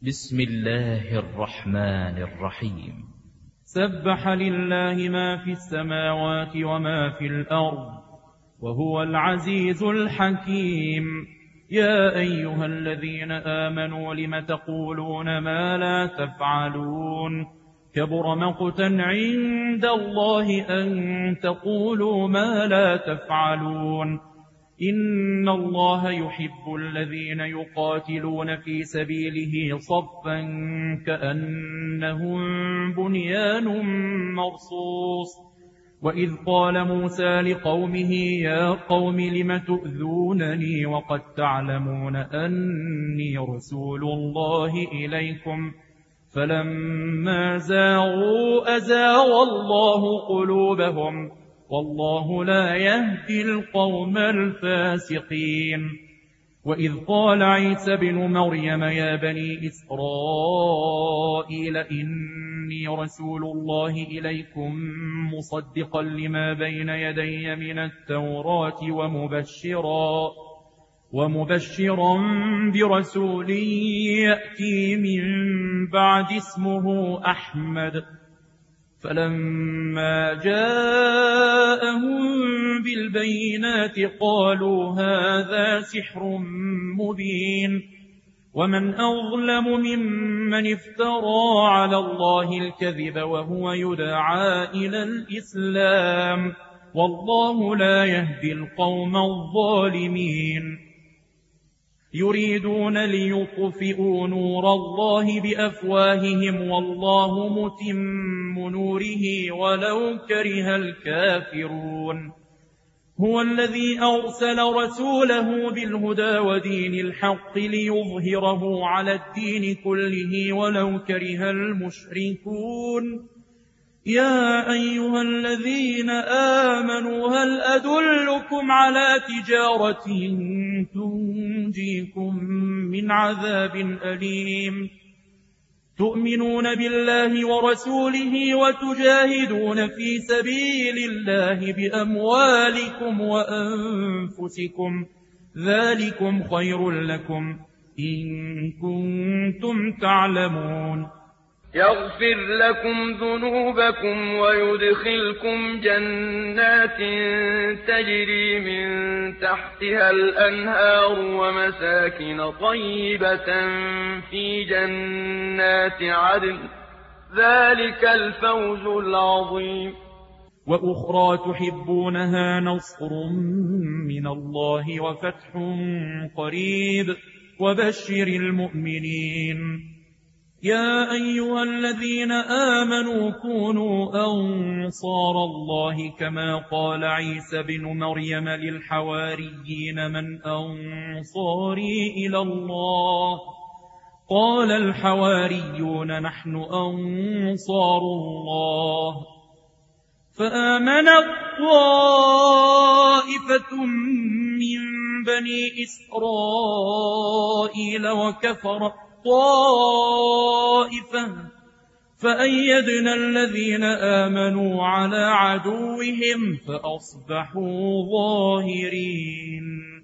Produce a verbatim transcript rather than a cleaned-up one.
بسم الله الرحمن الرحيم. سبح لله ما في السماوات وما في الأرض وهو العزيز الحكيم. يا أيها الذين آمنوا لم تقولون ما لا تفعلون كبر مقتا عند الله أن تقولوا ما لا تفعلون. إن الله يحب الذين يقاتلون في سبيله صفا كأنهم بنيان مرصوص. وإذ قال موسى لقومه يا قوم لم تؤذونني وقد تعلمون أني رسول الله إليكم فلما زاغوا أزاغ الله قلوبهم والله لا يهدي القوم الفاسقين. وإذ قال عيسى بن مريم يا بني إسرائيل إني رسول الله إليكم مصدقا لما بين يدي من التوراة ومبشرا ومبشرا برسول يأتي من بعد اسمه أحمد. فلما جاءهم بالبينات قالوا هذا سحر مبين. ومن أظلم ممن افترى على الله الكذب وهو يدعى إلى الإسلام والله لا يهدي القوم الظالمين. يريدون ليطفئوا نور الله بأفواههم والله متم نوره ولو كره الكافرون. هو الذي أرسل رسوله بالهدى ودين الحق ليظهره على الدين كله ولو كره المشركون. يا أيها الذين آمنوا هل أدلكم على تجارة تنجيكم من عذاب أليم تؤمنون بالله ورسوله وتجاهدون في سبيل الله بأموالكم وأنفسكم ذلكم خير لكم إن كنتم تعلمون. يغفر لكم ذنوبكم ويدخلكم جنات تجري من تحتها الأنهار ومساكن طيبة في جنات عدن ذلك الفوز العظيم. وأخرى تحبونها نصر من الله وفتح قريب وبشر المؤمنين. يا أيها الذين آمنوا كونوا أنصار الله كما قال عيسى بن مريم للحواريين من أنصاري إلى الله قال الحواريون نحن أنصار الله. فآمنت طائفة من بني إسرائيل وكفرت طائفة فأيدنا الذين آمنوا على عدوهم فأصبحوا ظاهرين.